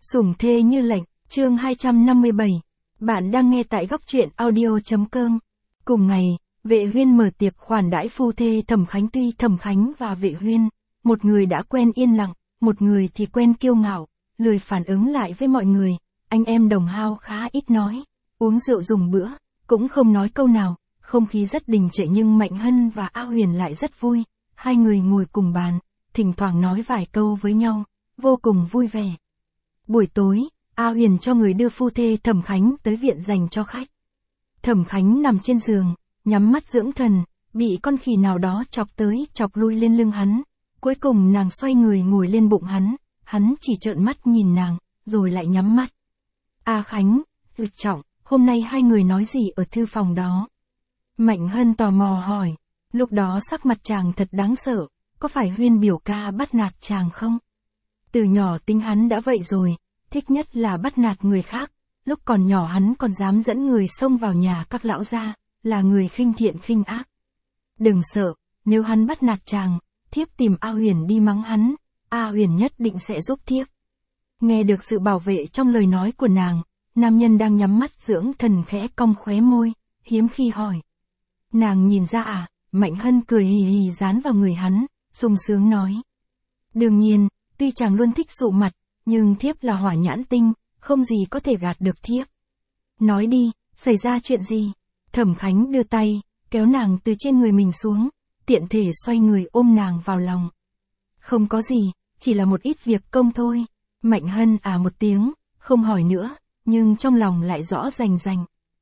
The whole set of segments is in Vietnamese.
Sủng thê như lệnh, chương 257. Bạn đang nghe tại góc truyện audio.com. Cùng ngày, Vệ Huyên mở tiệc khoản đãi phu thê Thẩm Khánh. Tuy Thẩm Khánh và Vệ Huyên, một người đã quen yên lặng, một người thì quen kiêu ngạo, lười phản ứng lại với mọi người, anh em đồng hao khá ít nói, uống rượu dùng bữa, cũng không nói câu nào, không khí rất đình trệ nhưng Mạnh Hân và A Huyền lại rất vui, hai người ngồi cùng bàn, thỉnh thoảng nói vài câu với nhau, vô cùng vui vẻ. Buổi tối, A Huyền cho người đưa phu thê Thẩm Khánh tới viện dành cho khách. Thẩm Khánh nằm trên giường, nhắm mắt dưỡng thần, bị con khỉ nào đó chọc tới chọc lui lên lưng hắn. Cuối cùng nàng xoay người ngồi lên bụng hắn chỉ trợn mắt nhìn nàng, rồi lại nhắm mắt. A Khánh, Trọng, hôm nay hai người nói gì ở thư phòng đó? Mạnh Hân tò mò hỏi, lúc đó sắc mặt chàng thật đáng sợ, có phải Huyên biểu ca bắt nạt chàng không? Từ nhỏ tính hắn đã vậy rồi, thích nhất là bắt nạt người khác, lúc còn nhỏ hắn còn dám dẫn người xông vào nhà các lão gia, là người khinh thiện khinh ác. Đừng sợ, nếu hắn bắt nạt chàng, thiếp tìm A Huyền đi mắng hắn, A Huyền nhất định sẽ giúp thiếp. Nghe được sự bảo vệ trong lời nói của nàng, nam nhân đang nhắm mắt dưỡng thần khẽ cong khóe môi, hiếm khi hỏi. Nàng nhìn ra à? Mạnh Hân cười hì hì dán vào người hắn, sung sướng nói. Đương nhiên, tuy chàng luôn thích sụ mặt, nhưng thiếp là hỏa nhãn tinh, không gì có thể gạt được thiếp. Nói đi, xảy ra chuyện gì? Thẩm Khánh đưa tay, kéo nàng từ trên người mình xuống, tiện thể xoay người ôm nàng vào lòng. Không có gì, chỉ là một ít việc công thôi. Mạnh Hân một tiếng, không hỏi nữa, nhưng trong lòng lại rõ rành rành.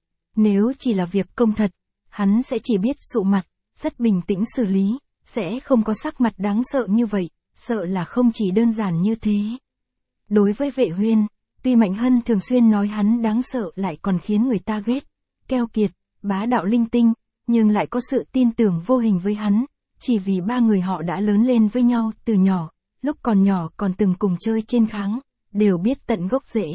Nếu chỉ là việc công thật, hắn sẽ chỉ biết sụ mặt, rất bình tĩnh xử lý, sẽ không có sắc mặt đáng sợ như vậy, sợ là không chỉ đơn giản như thế. Đối với Vệ Huyên, tuy Mạnh Hân thường xuyên nói hắn đáng sợ lại còn khiến người ta ghét, keo kiệt, bá đạo linh tinh, nhưng lại có sự tin tưởng vô hình với hắn, chỉ vì ba người họ đã lớn lên với nhau từ nhỏ, lúc còn nhỏ còn từng cùng chơi trên kháng, đều biết tận gốc rễ.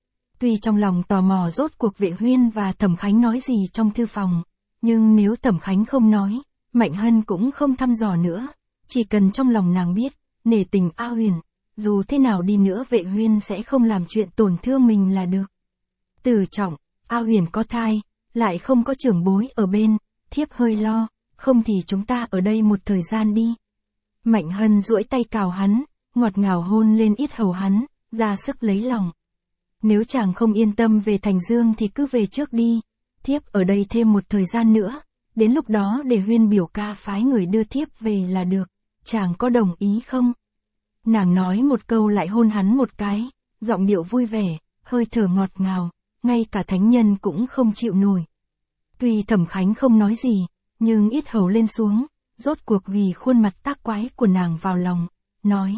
Tuy trong lòng tò mò rốt cuộc Vệ Huyên và Thẩm Khánh nói gì trong thư phòng, nhưng nếu Thẩm Khánh không nói, Mạnh Hân cũng không thăm dò nữa, chỉ cần trong lòng nàng biết, nể tình A Huyền, dù thế nào đi nữa Vệ Huyên sẽ không làm chuyện tổn thương mình là được. Từ Trọng, A Huyền có thai, lại không có trưởng bối ở bên, thiếp hơi lo, không thì chúng ta ở đây một thời gian đi. Mạnh Hân duỗi tay cào hắn, ngọt ngào hôn lên yết hầu hắn, ra sức lấy lòng. Nếu chàng không yên tâm về Thành Dương thì cứ về trước đi, thiếp ở đây thêm một thời gian nữa, đến lúc đó để Huyên biểu ca phái người đưa thiếp về là được, chàng có đồng ý không? Nàng nói một câu lại hôn hắn một cái, giọng điệu vui vẻ, hơi thở ngọt ngào, ngay cả thánh nhân cũng không chịu nổi. Tuy Thẩm Khánh không nói gì, nhưng yết hầu lên xuống, rốt cuộc ghi khuôn mặt tác quái của nàng vào lòng, nói.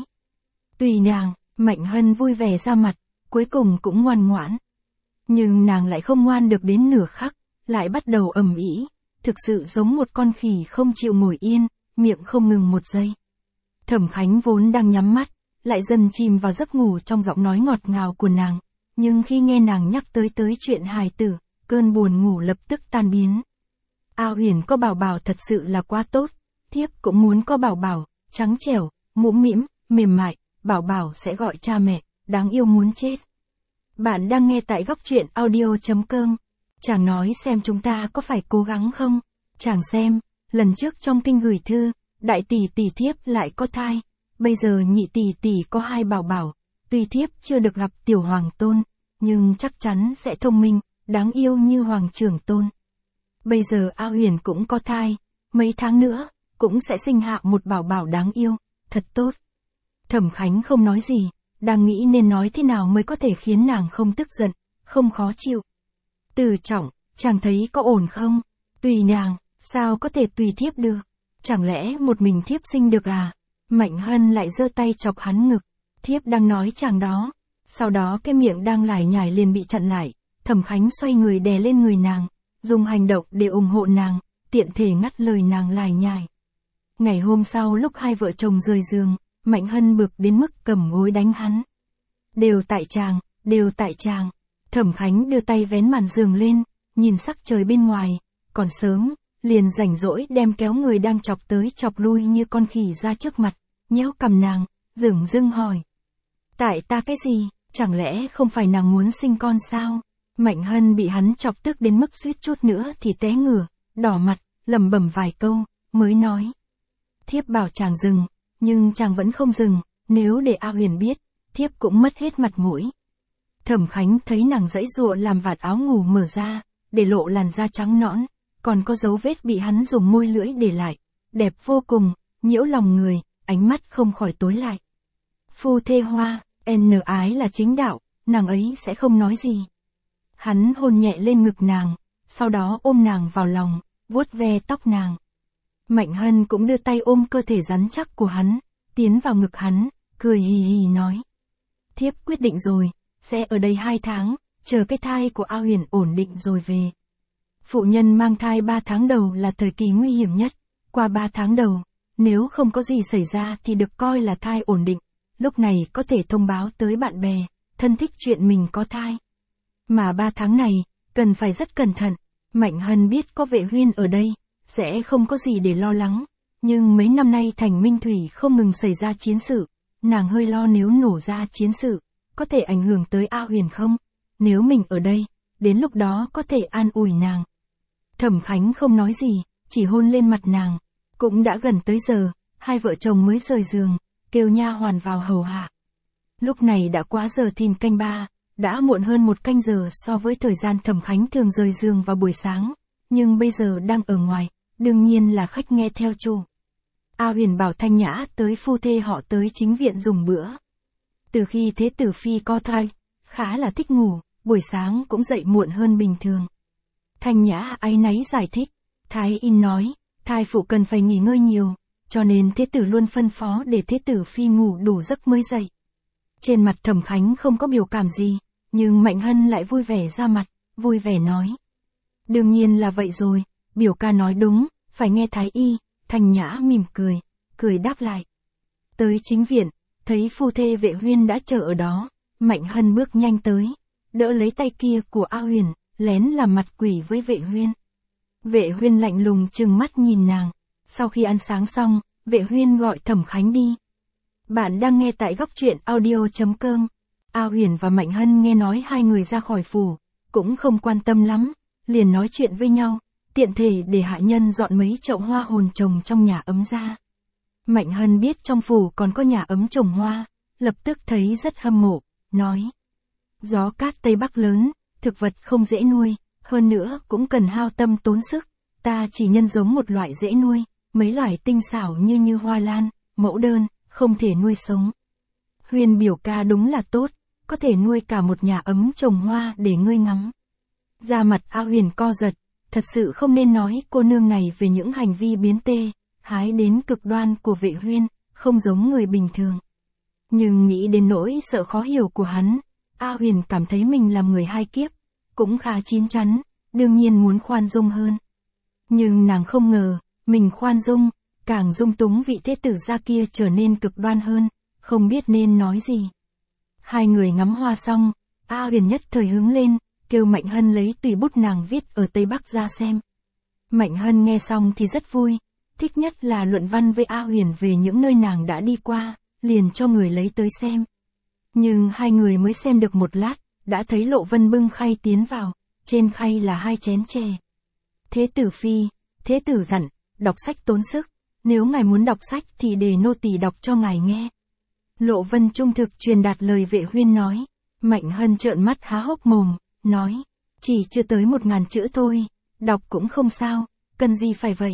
Tùy nàng, Mạnh Hân vui vẻ ra mặt, cuối cùng cũng ngoan ngoãn. Nhưng nàng lại không ngoan được đến nửa khắc, lại bắt đầu ầm ĩ, thực sự giống một con khỉ không chịu ngồi yên, miệng không ngừng một giây. Thẩm Khánh vốn đang nhắm mắt, lại dần chìm vào giấc ngủ trong giọng nói ngọt ngào của nàng, nhưng khi nghe nàng nhắc tới chuyện hài tử, cơn buồn ngủ lập tức tan biến. A Huyền có bảo bảo thật sự là quá tốt, thiếp cũng muốn có bảo bảo, trắng trẻo, mũm mĩm, mềm mại, bảo bảo sẽ gọi cha mẹ, đáng yêu muốn chết. Bạn đang nghe tại góc truyện audio.com. Chàng nói xem chúng ta có phải cố gắng không? Chàng xem, lần trước trong kinh gửi thư, đại tỷ tỷ thiếp lại có thai, bây giờ nhị tỷ tỷ có hai bảo bảo, tuy thiếp chưa được gặp tiểu hoàng tôn, nhưng chắc chắn sẽ thông minh, đáng yêu như hoàng trưởng tôn. Bây giờ A Huyền cũng có thai, mấy tháng nữa, cũng sẽ sinh hạ một bảo bảo đáng yêu, thật tốt. Thẩm Khánh không nói gì, đang nghĩ nên nói thế nào mới có thể khiến nàng không tức giận, không khó chịu. Từ Trọng, chàng thấy có ổn không? Tùy nàng, sao có thể tùy thiếp được? Chẳng lẽ một mình thiếp sinh được à? Mạnh Hân lại giơ tay chọc hắn ngực, thiếp đang nói chàng đó. Sau đó cái miệng đang lải nhải liền bị chặn lại, Thẩm Khánh xoay người đè lên người nàng, dùng hành động để ủng hộ nàng, tiện thể ngắt lời nàng lải nhải. Ngày hôm sau lúc hai vợ chồng rời giường, Mạnh Hân bực đến mức cầm gối đánh hắn. Đều tại chàng, đều tại chàng. Thẩm Khánh đưa tay vén màn giường lên, nhìn sắc trời bên ngoài, còn sớm, liền rảnh rỗi đem kéo người đang chọc tới chọc lui như con khỉ ra trước mặt, nhéo cằm nàng, dửng dưng hỏi. Tại ta cái gì? Chẳng lẽ không phải nàng muốn sinh con sao? Mạnh Hân bị hắn chọc tức đến mức suýt chút nữa thì té ngửa, đỏ mặt, lẩm bẩm vài câu, mới nói. Thiếp bảo chàng dừng, nhưng chàng vẫn không dừng, nếu để A Huyền biết, thiếp cũng mất hết mặt mũi. Thẩm Khánh thấy nàng giãy giụa làm vạt áo ngủ mở ra, để lộ làn da trắng nõn, còn có dấu vết bị hắn dùng môi lưỡi để lại, đẹp vô cùng, nhiễu lòng người, ánh mắt không khỏi tối lại. Phu thê hoa, ái là chính đạo, nàng ấy sẽ không nói gì. Hắn hôn nhẹ lên ngực nàng, sau đó ôm nàng vào lòng, vuốt ve tóc nàng. Mạnh Hân cũng đưa tay ôm cơ thể rắn chắc của hắn, tiến vào ngực hắn, cười hì hì nói. Thiếp quyết định rồi, sẽ ở đây 2 tháng, chờ cái thai của A Huyền ổn định rồi về. Phụ nhân mang thai 3 tháng đầu là thời kỳ nguy hiểm nhất, qua 3 tháng đầu, nếu không có gì xảy ra thì được coi là thai ổn định, lúc này có thể thông báo tới bạn bè, thân thích chuyện mình có thai. Mà 3 tháng này, cần phải rất cẩn thận, Mạnh Hân biết có Vệ Huyên ở đây, sẽ không có gì để lo lắng, nhưng mấy năm nay thành Minh Thủy không ngừng xảy ra chiến sự, nàng hơi lo nếu nổ ra chiến sự, có thể ảnh hưởng tới A Huyền không? Nếu mình ở đây, đến lúc đó có thể an ủi nàng. Thẩm Khánh không nói gì, chỉ hôn lên mặt nàng. Cũng đã gần tới giờ, hai vợ chồng mới rời giường, kêu nha hoàn vào hầu hạ. Lúc này đã quá giờ thìn canh 3, đã muộn hơn 1 canh giờ so với thời gian Thẩm Khánh thường rời giường vào buổi sáng, nhưng bây giờ đang ở ngoài, đương nhiên là khách nghe theo chủ. A Huyền bảo Thanh Nhã tới phu thê họ tới chính viện dùng bữa. Từ khi Thế tử phi có thai, khá là thích ngủ, buổi sáng cũng dậy muộn hơn bình thường. Thanh Nhã áy náy giải thích, Thái y nói, thai phụ cần phải nghỉ ngơi nhiều, cho nên Thế tử luôn phân phó để Thế tử phi ngủ đủ giấc mới dậy. Trên mặt Thẩm Khánh không có biểu cảm gì, nhưng Mạnh Hân lại vui vẻ ra mặt, vui vẻ nói. Đương nhiên là vậy rồi, biểu ca nói đúng, phải nghe Thái y. Thanh Nhã mỉm cười đáp lại. Tới chính viện, thấy phu thê Vệ Huyên đã chờ ở đó, Mạnh Hân bước nhanh tới, đỡ lấy tay kia của A Huyền, lén làm mặt quỷ với Vệ Huyên. Vệ Huyên lạnh lùng trừng mắt nhìn nàng, sau khi ăn sáng xong, Vệ Huyên gọi Thẩm Khánh đi. Bạn đang nghe tại góc truyện audio.com. A Huyền và Mạnh Hân nghe nói hai người ra khỏi phủ, cũng không quan tâm lắm, liền nói chuyện với nhau, tiện thể để hạ nhân dọn mấy chậu hoa hồn trồng trong nhà ấm ra. Mạnh Hân biết trong phủ còn có nhà ấm trồng hoa, lập tức thấy rất hâm mộ, nói. Gió cát Tây Bắc lớn, thực vật không dễ nuôi, hơn nữa cũng cần hao tâm tốn sức, ta chỉ nhân giống một loại dễ nuôi, mấy loại tinh xảo như hoa lan, mẫu đơn, không thể nuôi sống. Huyên biểu ca đúng là tốt, có thể nuôi cả một nhà ấm trồng hoa để ngươi ngắm. Da mặt A Huyền co giật, thật sự không nên nói cô nương này về những hành vi biến tê, hái đến cực đoan của Vệ Huyên, không giống người bình thường. Nhưng nghĩ đến nỗi sợ khó hiểu của hắn, A Huyền cảm thấy mình làm người hai kiếp, cũng khá chín chắn, đương nhiên muốn khoan dung hơn. Nhưng nàng không ngờ, mình khoan dung, càng dung túng vị thế tử gia kia trở nên cực đoan hơn, không biết nên nói gì. Hai người ngắm hoa xong, A Huyền nhất thời hứng lên, kêu Mạnh Hân lấy tùy bút nàng viết ở Tây Bắc ra xem. Mạnh Hân nghe xong thì rất vui, thích nhất là luận văn với A Huyền về những nơi nàng đã đi qua, liền cho người lấy tới xem. Nhưng hai người mới xem được một lát, đã thấy Lộ Vân bưng khay tiến vào, trên khay là 2 chén chè. Thế tử phi, thế tử dặn, đọc sách tốn sức, nếu ngài muốn đọc sách thì để nô tỳ đọc cho ngài nghe. Lộ Vân trung thực truyền đạt lời Vệ Huyên nói. Mạnh Hân trợn mắt há hốc mồm, nói, chỉ chưa tới 1000 chữ thôi, đọc cũng không sao, cần gì phải vậy.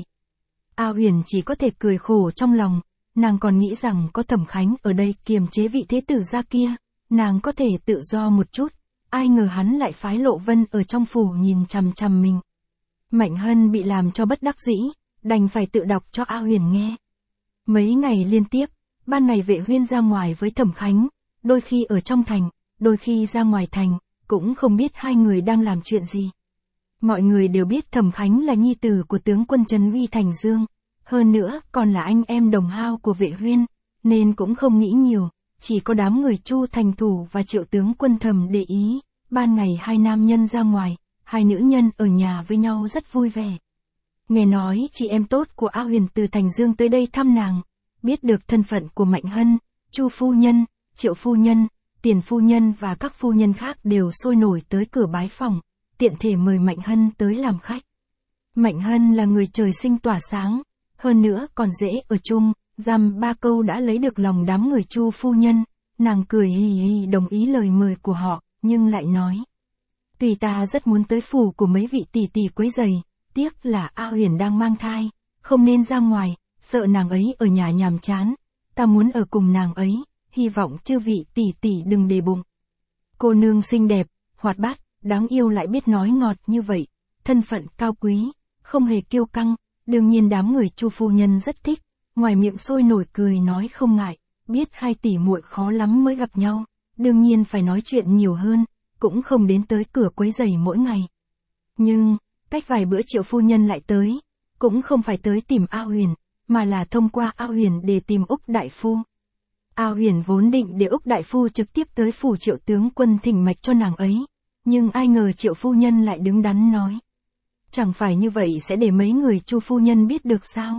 A Huyền chỉ có thể cười khổ trong lòng, nàng còn nghĩ rằng có Thẩm Khánh ở đây kiềm chế vị thế tử gia kia, nàng có thể tự do một chút, ai ngờ hắn lại phái Lộ Vân ở trong phủ nhìn chằm chằm mình. Mạnh Hân bị làm cho bất đắc dĩ, đành phải tự đọc cho A Huyền nghe. Mấy ngày liên tiếp, ban ngày Vệ Huyên ra ngoài với Thẩm Khánh, đôi khi ở trong thành, đôi khi ra ngoài thành, cũng không biết hai người đang làm chuyện gì. Mọi người đều biết Thẩm Khánh là nhi tử của tướng quân Trấn Uy Thành Dương, hơn nữa còn là anh em đồng hao của Vệ Huyên, nên cũng không nghĩ nhiều, chỉ có đám người Chu Thành Thủ và Triệu tướng quân thầm để ý, ban ngày hai nam nhân ra ngoài, hai nữ nhân ở nhà với nhau rất vui vẻ. Nghe nói chị em tốt của A Huyền từ Thành Dương tới đây thăm nàng, biết được thân phận của Mạnh Hân, Chu phu nhân, Triệu phu nhân, Tiền phu nhân và các phu nhân khác đều sôi nổi tới cửa bái phòng, tiện thể mời Mạnh Hân tới làm khách. Mạnh Hân là người trời sinh tỏa sáng, hơn nữa còn dễ ở chung, dăm ba câu đã lấy được lòng đám người Chu phu nhân, nàng cười hì hì đồng ý lời mời của họ, nhưng lại nói. Tùy ta rất muốn tới phủ của mấy vị tỷ tỷ quấy giày, tiếc là A Huyền đang mang thai, không nên ra ngoài, sợ nàng ấy ở nhà nhàm chán, ta muốn ở cùng nàng ấy, hy vọng chư vị tỷ tỷ đừng để bụng. Cô nương xinh đẹp, hoạt bát, đáng yêu lại biết nói ngọt như vậy, thân phận cao quý, không hề kiêu căng, đương nhiên đám người Chu phu nhân rất thích, ngoài miệng sôi nổi cười nói không ngại, biết hai tỷ muội khó lắm mới gặp nhau, đương nhiên phải nói chuyện nhiều hơn, cũng không đến tới cửa quấy giày mỗi ngày. Nhưng, cách vài bữa Triệu phu nhân lại tới, cũng không phải tới tìm A Huyền, mà là thông qua A Huyền để tìm Úc đại phu. A Huyền vốn định để Úc đại phu trực tiếp tới phủ Triệu tướng quân thỉnh mạch cho nàng ấy, nhưng ai ngờ Triệu phu nhân lại đứng đắn nói. Chẳng phải như vậy sẽ để mấy người Chu phu nhân biết được sao?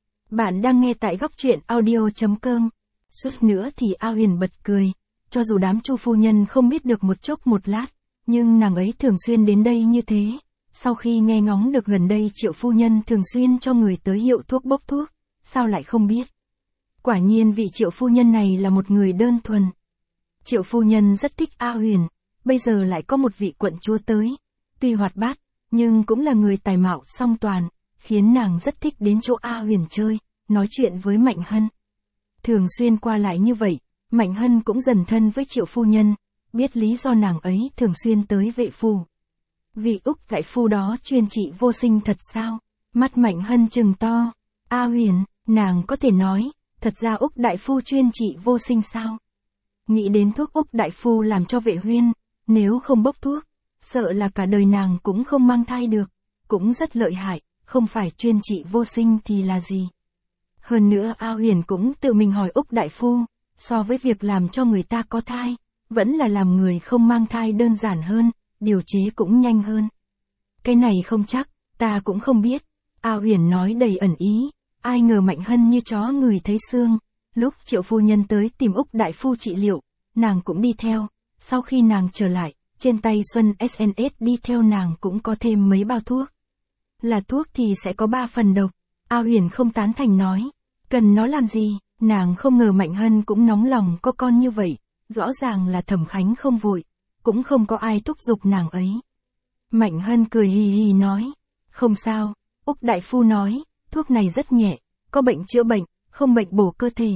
Bạn đang nghe tại góc truyện audio.com. Suốt nữa thì A Huyền bật cười, cho dù đám Chu phu nhân không biết được một chốc một lát, nhưng nàng ấy thường xuyên đến đây như thế. Sau khi nghe ngóng được gần đây Triệu phu nhân thường xuyên cho người tới hiệu thuốc bốc thuốc, sao lại không biết? Quả nhiên vị Triệu phu nhân này là một người đơn thuần. Triệu phu nhân rất thích A Huyền, bây giờ lại có một vị quận chúa tới, tuy hoạt bát, nhưng cũng là người tài mạo song toàn, khiến nàng rất thích đến chỗ A Huyền chơi, nói chuyện với Mạnh Hân. Thường xuyên qua lại như vậy, Mạnh Hân cũng dần thân với Triệu phu nhân, biết lý do nàng ấy thường xuyên tới vệ phủ. Vị Úc đại phu đó chuyên trị vô sinh thật sao? Mắt Mạnh Hân trừng to. A Huyền, nàng có thể nói, thật ra Úc đại phu chuyên trị vô sinh sao? Nghĩ đến thuốc Úc đại phu làm cho Vệ Huyên, nếu không bốc thuốc, sợ là cả đời nàng cũng không mang thai được, cũng rất lợi hại, không phải chuyên trị vô sinh thì là gì? Hơn nữa A Huyền cũng tự mình hỏi Úc đại phu, so với việc làm cho người ta có thai, vẫn là làm người không mang thai đơn giản hơn, điều chế cũng nhanh hơn. Cái này không chắc, ta cũng không biết. A Huyền nói đầy ẩn ý, ai ngờ Mạnh Hân như chó người thấy xương. Lúc Triệu phu nhân tới tìm Úc đại phu trị liệu, nàng cũng đi theo, sau khi nàng trở lại, trên tay Xuân SNS đi theo nàng cũng có thêm mấy bao thuốc. Là thuốc thì sẽ có 3 phần độc. A Huyền không tán thành nói, cần nó làm gì? Nàng không ngờ Mạnh Hân cũng nóng lòng có con như vậy, rõ ràng là Thẩm Khánh không vội, cũng không có ai thúc giục nàng ấy. Mạnh Hân cười hì hì nói, không sao, Úc đại phu nói, thuốc này rất nhẹ, có bệnh chữa bệnh, không bệnh bổ cơ thể.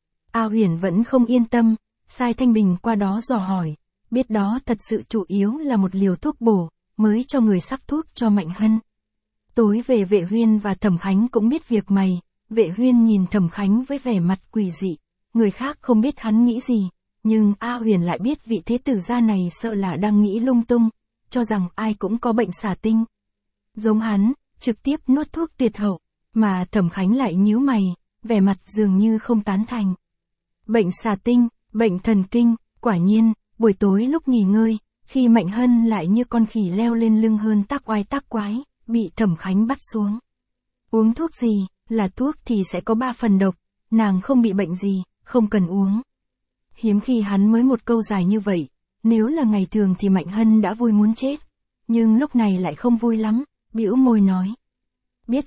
A Huyền vẫn không yên tâm, sai Thanh Bình qua đó dò hỏi, biết đó thật sự chủ yếu là một liều thuốc bổ, mới cho người sắc thuốc cho Mạnh Hân. Tối về Vệ Huyên và Thẩm Khánh cũng biết việc mày, Vệ Huyên nhìn Thẩm Khánh với vẻ mặt quỷ dị, người khác không biết hắn nghĩ gì, nhưng A Huyền lại biết vị thế tử gia này sợ là đang nghĩ lung tung, cho rằng ai cũng có bệnh xà tinh. Giống hắn, trực tiếp nuốt thuốc tuyệt hậu, mà Thẩm Khánh lại nhíu mày, vẻ mặt dường như không tán thành. Bệnh xà tinh, bệnh thần kinh, quả nhiên, buổi tối lúc nghỉ ngơi, khi Mạnh Hân lại như con khỉ leo lên lưng hơn tác oai tác quái, bị Thẩm Khánh bắt xuống. Uống thuốc gì, là thuốc thì sẽ có 3 phần độc, nàng không bị bệnh gì, không cần uống. Hiếm khi hắn mới một câu dài như vậy, nếu là ngày thường thì Mạnh Hân đã vui muốn chết, nhưng lúc này lại không vui lắm, bĩu môi nói. Biết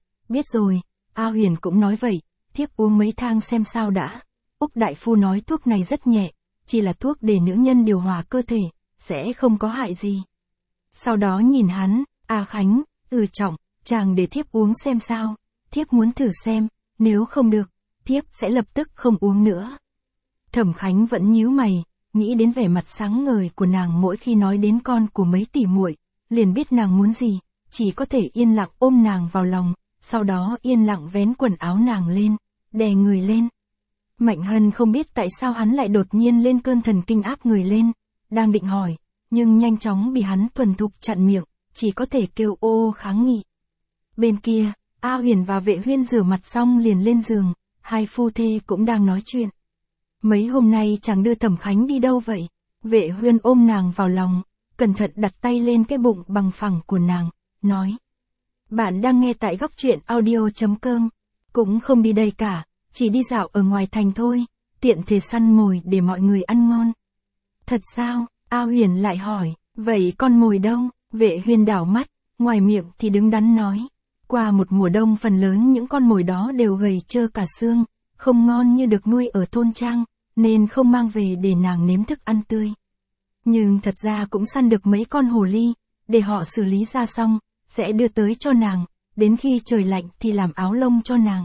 rồi, A Huyền cũng nói vậy, thiếp uống mấy thang xem sao đã. Úc đại phu nói thuốc này rất nhẹ, chỉ là thuốc để nữ nhân điều hòa cơ thể, sẽ không có hại gì. Sau đó nhìn hắn, A Khánh, trọng, chàng để thiếp uống xem sao, thiếp muốn thử xem, nếu không được, thiếp sẽ lập tức không uống nữa. Thẩm Khánh vẫn nhíu mày, nghĩ đến vẻ mặt sáng ngời của nàng mỗi khi nói đến con của mấy tỷ muội, liền biết nàng muốn gì, chỉ có thể yên lặng ôm nàng vào lòng, sau đó yên lặng vén quần áo nàng lên, đè người lên. Mạnh Hân không biết tại sao hắn lại đột nhiên lên cơn thần kinh áp người lên, đang định hỏi, nhưng nhanh chóng bị hắn thuần thục chặn miệng, chỉ có thể kêu ô kháng nghị. Bên kia, A Huyền và Vệ Huyên rửa mặt xong liền lên giường, hai phu thê cũng đang nói chuyện. Mấy hôm nay chàng đưa Thẩm Khánh đi đâu vậy? Vệ Huyên ôm nàng vào lòng, cẩn thận đặt tay lên cái bụng bằng phẳng của nàng, nói. Bạn đang nghe tại góc truyện audio.com, cũng không đi đây cả, chỉ đi dạo ở ngoài thành thôi, tiện thể săn mồi để mọi người ăn ngon. Thật sao? A Huyền lại hỏi, vậy con mồi đâu? Vệ Huyên đảo mắt, ngoài miệng thì đứng đắn nói. Qua một mùa đông phần lớn những con mồi đó đều gầy trơ cả xương, không ngon như được nuôi ở thôn trang, nên không mang về để nàng nếm thức ăn tươi. Nhưng thật ra cũng săn được mấy con hồ ly, để họ xử lý ra xong, sẽ đưa tới cho nàng, đến khi trời lạnh thì làm áo lông cho nàng.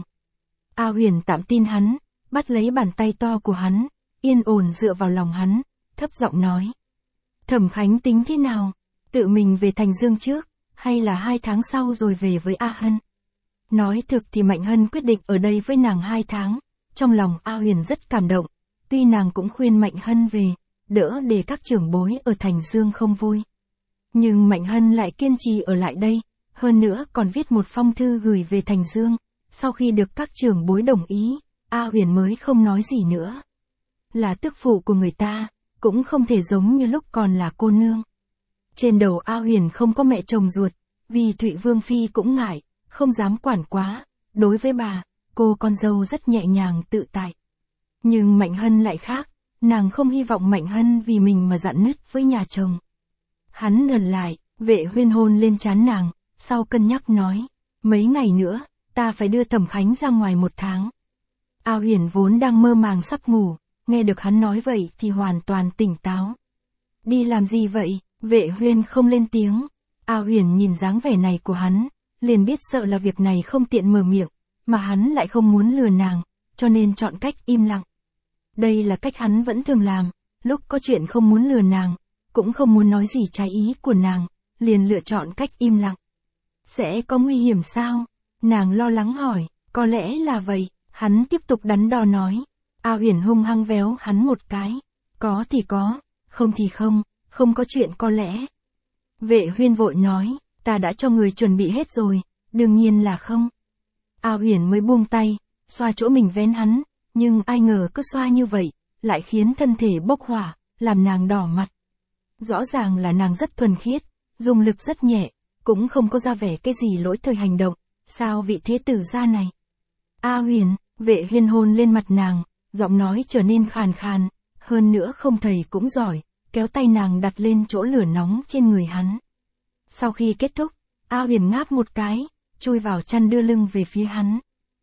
A Huyền tạm tin hắn, bắt lấy bàn tay to của hắn, yên ổn dựa vào lòng hắn, thấp giọng nói. Thẩm Khánh tính thế nào? Tự mình về Thành Dương trước, hay là 2 tháng sau rồi về với A Hân? Nói thực thì Mạnh Hân quyết định ở đây với nàng 2 tháng, trong lòng A Huyền rất cảm động, tuy nàng cũng khuyên Mạnh Hân về, đỡ để các trưởng bối ở Thành Dương không vui. Nhưng Mạnh Hân lại kiên trì ở lại đây, hơn nữa còn viết một phong thư gửi về Thành Dương, sau khi được các trưởng bối đồng ý, A Huyền mới không nói gì nữa. Là tước phụ của người ta, cũng không thể giống như lúc còn là cô nương. Trên đầu A Huyền không có mẹ chồng ruột, vì Thụy Vương Phi cũng ngại, không dám quản quá, đối với bà, cô con dâu rất nhẹ nhàng tự tại. Nhưng Mạnh Hân lại khác, nàng không hy vọng Mạnh Hân vì mình mà dạn nứt với nhà chồng. Hắn lần lại, Vệ Huyên hôn lên trán nàng, sau cân nhắc nói, mấy ngày nữa, ta phải đưa Thẩm Khánh ra ngoài 1 tháng. A Huyền vốn đang mơ màng sắp ngủ, nghe được hắn nói vậy thì hoàn toàn tỉnh táo. Đi làm gì vậy? Vệ Huyên không lên tiếng. A Huyền nhìn dáng vẻ này của hắn, liền biết sợ là việc này không tiện mở miệng, mà hắn lại không muốn lừa nàng, cho nên chọn cách im lặng. Đây là cách hắn vẫn thường làm, lúc có chuyện không muốn lừa nàng, cũng không muốn nói gì trái ý của nàng, liền lựa chọn cách im lặng. Sẽ có nguy hiểm sao? Nàng lo lắng hỏi, có lẽ là vậy, hắn tiếp tục đắn đo nói. A Huyền hung hăng véo hắn một cái. Có thì có, không thì không, không có chuyện có lẽ. Vệ Huyên vội nói, ta đã cho người chuẩn bị hết rồi, đương nhiên là không. A Huyền mới buông tay, xoa chỗ mình vén hắn, nhưng ai ngờ cứ xoa như vậy, lại khiến thân thể bốc hỏa, làm nàng đỏ mặt. Rõ ràng là nàng rất thuần khiết, dùng lực rất nhẹ, cũng không có ra vẻ cái gì lỗi thời hành động, sao vị thế tử gia này. A Huyền, Vệ Huyên hôn lên mặt nàng, giọng nói trở nên khàn khàn, hơn nữa không thầy cũng giỏi, kéo tay nàng đặt lên chỗ lửa nóng trên người hắn. Sau khi kết thúc, A Huyền ngáp một cái, chui vào chăn đưa lưng về phía hắn.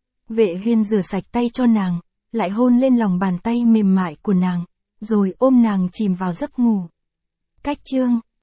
Vệ Huyên rửa sạch tay cho nàng, lại hôn lên lòng bàn tay mềm mại của nàng, rồi ôm nàng chìm vào giấc ngủ. Cách chương